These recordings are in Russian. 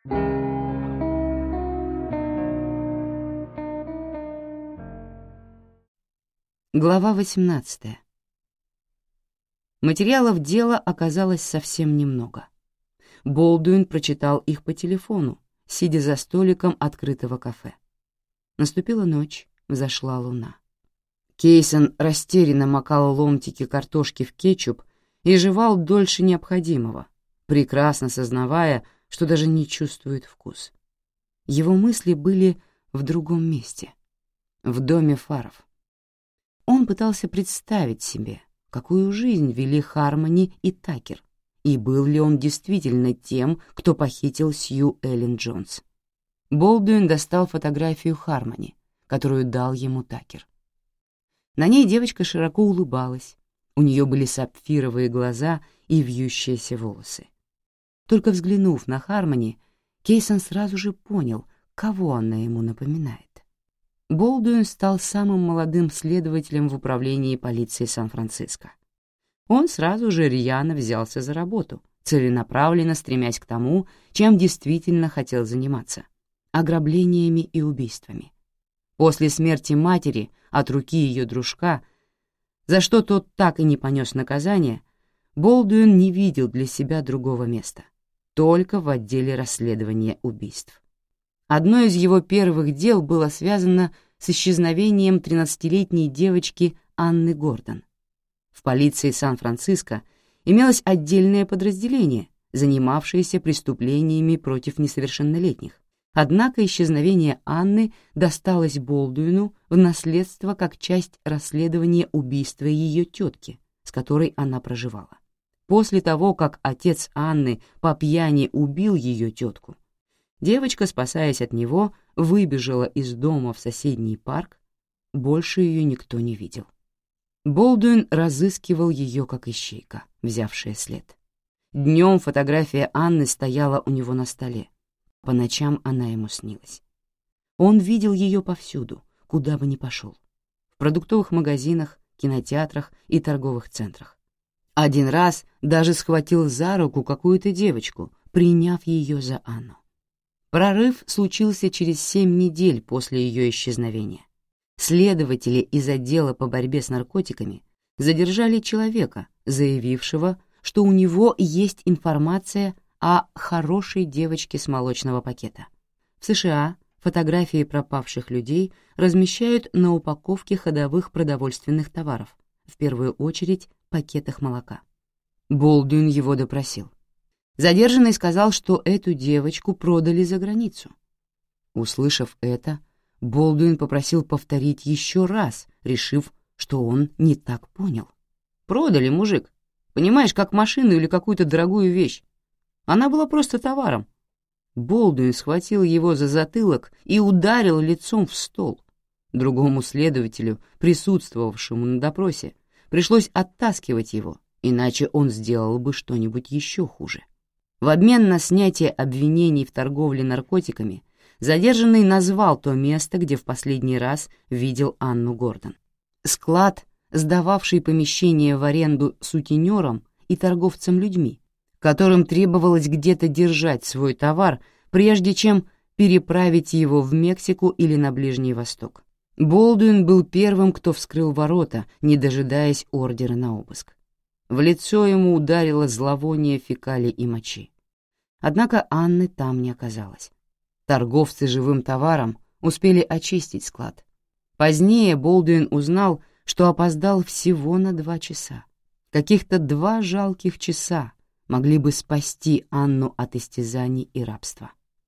Глава 18. Материалов дела оказалось совсем немного. Болдуин прочитал их по телефону, сидя за столиком открытого кафе. Наступила ночь, взошла луна. Кейсон растерянно макал ломтики картошки в кетчуп и жевал дольше необходимого, прекрасно сознавая, что даже не чувствует вкус. Его мысли были в другом месте, в доме Фарров. Он пытался представить себе, какую жизнь вели Хармони и Такер, и был ли он действительно тем, кто похитил Сью Эллен Джонс. Болдуин достал фотографию Хармони, которую дал ему Такер. На ней девочка широко улыбалась, у нее были сапфировые глаза и вьющиеся волосы. Только взглянув на Хармони, Кейсон сразу же понял, кого она ему напоминает. Болдуин стал самым молодым следователем в управлении полиции Сан-Франциско. Он сразу же рьяно взялся за работу, целенаправленно стремясь к тому, чем действительно хотел заниматься — ограблениями и убийствами. После смерти матери от руки ее дружка, за что тот так и не понес наказание, Болдуин не видел для себя другого места, только в отделе расследования убийств. Одно из его первых дел было связано с исчезновением 13-летней девочки Анны Гордон. В полиции Сан-Франциско имелось отдельное подразделение, занимавшееся преступлениями против несовершеннолетних. Однако исчезновение Анны досталось Болдуину в наследство как часть расследования убийства ее тетки, с которой она проживала. После того, как отец Анны по пьяни убил ее тетку, девочка, спасаясь от него, выбежала из дома в соседний парк, больше ее никто не видел. Болдуин разыскивал ее как ищейка, взявшая след. Днем фотография Анны стояла у него на столе, по ночам она ему снилась. Он видел ее повсюду, куда бы ни пошел, в продуктовых магазинах, кинотеатрах и торговых центрах. Один раз даже схватил за руку какую-то девочку, приняв ее за Анну. Прорыв случился через 7 недель после ее исчезновения. Следователи из отдела по борьбе с наркотиками задержали человека, заявившего, что у него есть информация о хорошей девочке с молочного пакета. В США фотографии пропавших людей размещают на упаковке ходовых продовольственных товаров, в первую очередь пакетах молока. Болдуин его допросил. Задержанный сказал, что эту девочку продали за границу. Услышав это, Болдуин попросил повторить еще раз, решив, что он не так понял. «Продали, мужик. Понимаешь, как машину или какую-то дорогую вещь. Она была просто товаром». Болдуин схватил его за затылок и ударил лицом в стол. Другому следователю, присутствовавшему на допросе, пришлось оттаскивать его, иначе он сделал бы что-нибудь еще хуже. В обмен на снятие обвинений в торговле наркотиками задержанный назвал то место, где в последний раз видел Анну Гордон. Склад, сдававший помещение в аренду сутенерам и торговцам людьми, которым требовалось где-то держать свой товар, прежде чем переправить его в Мексику или на Ближний Восток. Болдуин был первым, кто вскрыл ворота, не дожидаясь ордера на обыск. В лицо ему ударило зловоние фекалий и мочи. Однако Анны там не оказалось. Торговцы живым товаром успели очистить склад. Позднее Болдуин узнал, что опоздал всего на 2 часа. Каких-то 2 жалких часа могли бы спасти Анну от истязаний и рабства.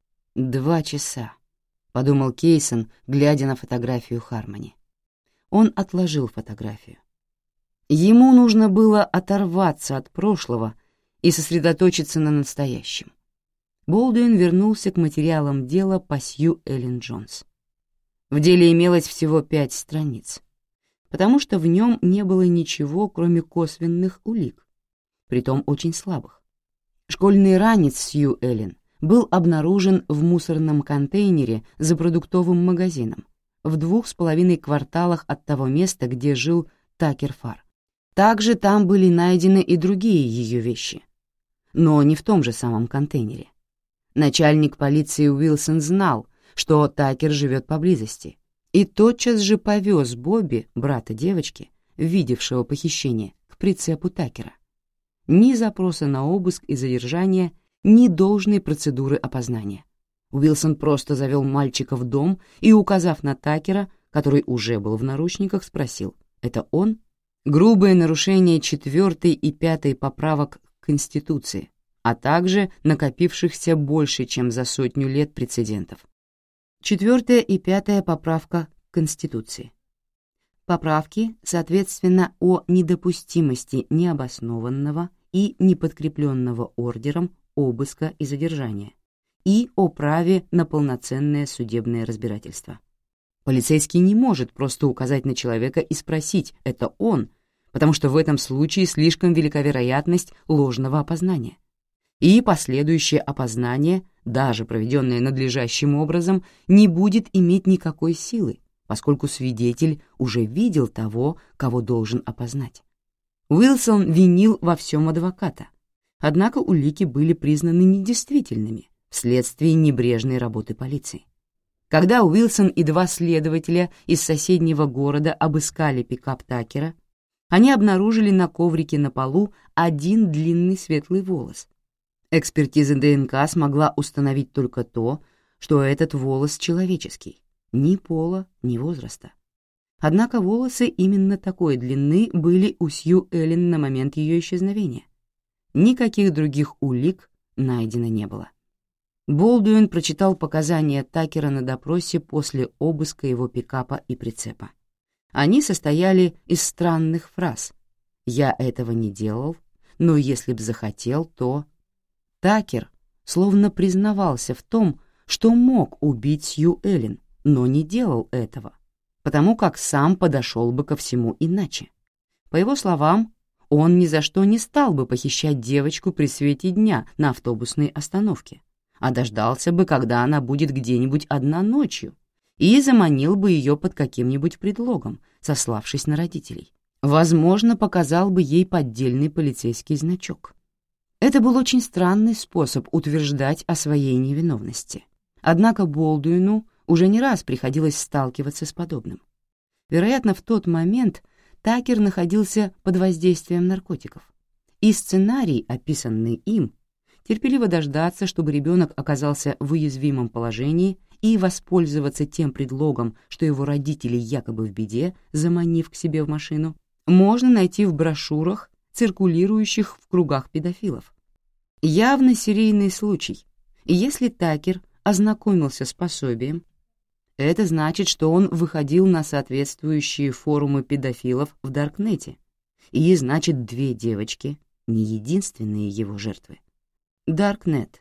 2 часа, подумал Кейсон, глядя на фотографию Хармони. Он отложил фотографию. Ему нужно было оторваться от прошлого и сосредоточиться на настоящем. Болдуин вернулся к материалам дела по Сью Эллен Джонс. В деле имелось всего 5 страниц, потому что в нем не было ничего, кроме косвенных улик, притом очень слабых. Школьный ранец Сью Эллен был обнаружен в мусорном контейнере за продуктовым магазином в 2,5 кварталах от того места, где жил Такер Фарр. Также там были найдены и другие ее вещи, но не в том же самом контейнере. Начальник полиции Уилсон знал, что Такер живет поблизости, и тотчас же повез Бобби, брата девочки, видевшего похищение, к прицепу Такера. Ни запроса на обыск и задержание, ни должной процедуры опознания. Уилсон просто завел мальчика в дом и, указав на Такера, который уже был в наручниках, спросил: «Это он?» Грубое нарушение 4 и 5 поправок к Конституции, а также накопившихся больше, чем за 100 лет прецедентов. 4 и 5 поправка к Конституции. Поправки, соответственно, о недопустимости необоснованного и неподкрепленного ордером обыска и задержания и о праве на полноценное судебное разбирательство. Полицейский не может просто указать на человека и спросить «это он», потому что в этом случае слишком велика вероятность ложного опознания. И последующее опознание, даже проведенное надлежащим образом, не будет иметь никакой силы, поскольку свидетель уже видел того, кого должен опознать. Уилсон винил во всем адвоката, однако улики были признаны недействительными вследствие небрежной работы полиции. Когда Уилсон и 2 следователя из соседнего города обыскали пикап Такера, они обнаружили на коврике на полу один длинный светлый волос. Экспертиза ДНК смогла установить только то, что этот волос человеческий, ни пола, ни возраста. Однако волосы именно такой длины были у Сью Эллен на момент ее исчезновения. Никаких других улик найдено не было. Болдуин прочитал показания Такера на допросе после обыска его пикапа и прицепа. Они состояли из странных фраз: «Я этого не делал, но если б захотел, то...» Такер словно признавался в том, что мог убить Сью Эллен, но не делал этого, потому как сам подошел бы ко всему иначе. По его словам, он ни за что не стал бы похищать девочку при свете дня на автобусной остановке, а дождался бы, когда она будет где-нибудь одна ночью, и заманил бы ее под каким-нибудь предлогом, сославшись на родителей. Возможно, показал бы ей поддельный полицейский значок. Это был очень странный способ утверждать о своей невиновности. Однако Болдуину уже не раз приходилось сталкиваться с подобным. Вероятно, в тот момент Такер находился под воздействием наркотиков, и сценарий, описанный им, терпеливо дождаться, чтобы ребенок оказался в уязвимом положении и воспользоваться тем предлогом, что его родители якобы в беде, заманив к себе в машину, можно найти в брошюрах, циркулирующих в кругах педофилов. Явно серийный случай, и если Такер ознакомился с пособием, это значит, что он выходил на соответствующие форумы педофилов в Даркнете, и значит, 2 девочки — не единственные его жертвы. Даркнет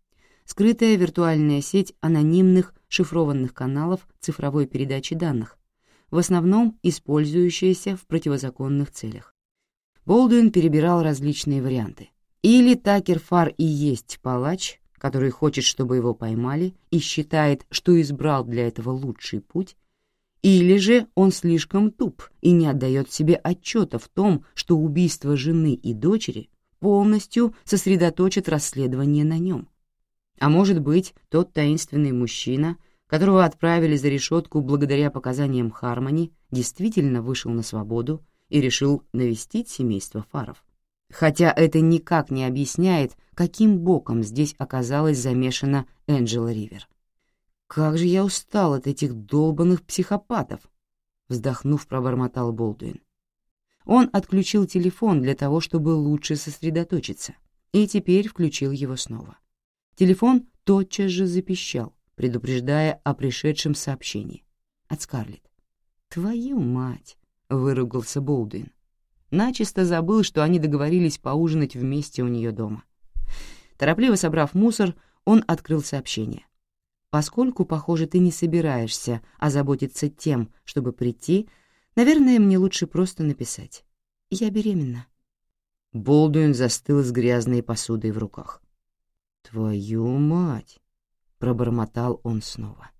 — скрытая виртуальная сеть анонимных шифрованных каналов цифровой передачи данных, в основном использующаяся в противозаконных целях. Болдуин перебирал различные варианты. Или Такер Фар и есть палач, который хочет, чтобы его поймали, и считает, что избрал для этого лучший путь, или же он слишком туп и не отдает себе отчета в том, что убийство жены и дочери полностью сосредоточит расследование на нем. А может быть, тот таинственный мужчина, которого отправили за решетку благодаря показаниям Хармони, действительно вышел на свободу и решил навестить семейство Фаров. Хотя это никак не объясняет, каким боком здесь оказалась замешана Энджела Ривер. «Как же я устал от этих долбанных психопатов!» — вздохнув, пробормотал Болдуин. Он отключил телефон для того, чтобы лучше сосредоточиться, и теперь включил его снова. Телефон тотчас же запищал, предупреждая о пришедшем сообщении от Скарлетт. «Твою мать!» — выругался Болдуин. Начисто забыл, что они договорились поужинать вместе у нее дома. Торопливо собрав мусор, он открыл сообщение. «Поскольку, похоже, ты не собираешься озаботиться тем, чтобы прийти, наверное, мне лучше просто написать. Я беременна». Болдуин застыл с грязной посудой в руках. «Твою мать!» — пробормотал он снова.